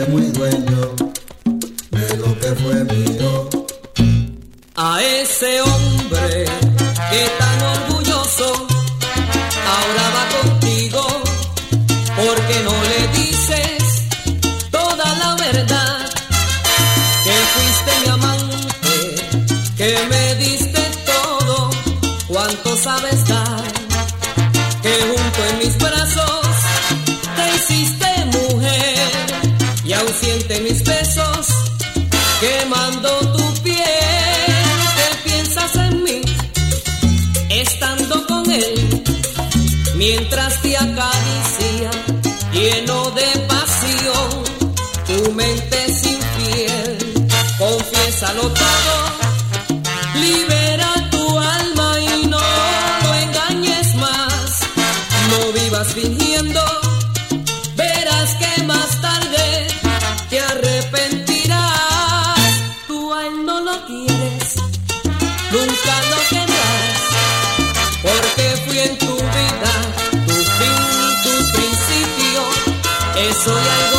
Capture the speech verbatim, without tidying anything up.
muy dueño de lo que fue mío. A ese hombre que tan orgulloso ahora va contigo, porque no le dices toda la verdad, que fuiste mi amante, que me diste todo cuanto sabes dar, que junto en mis brazos te hiciste mujer, y aún siente mis besos quemando tu piel. Que piensas en mí estando con él, mientras te acaricia lleno de pasión, tu mente es infiel. Confiésalo todo, libera tu alma y no lo engañes más, no vivas fingiendo, verás que más tarde te arrepentirás. Tú a él no lo quieres, nunca lo querrás, porque fui en tu vida tu fin, tu principio, eso y algo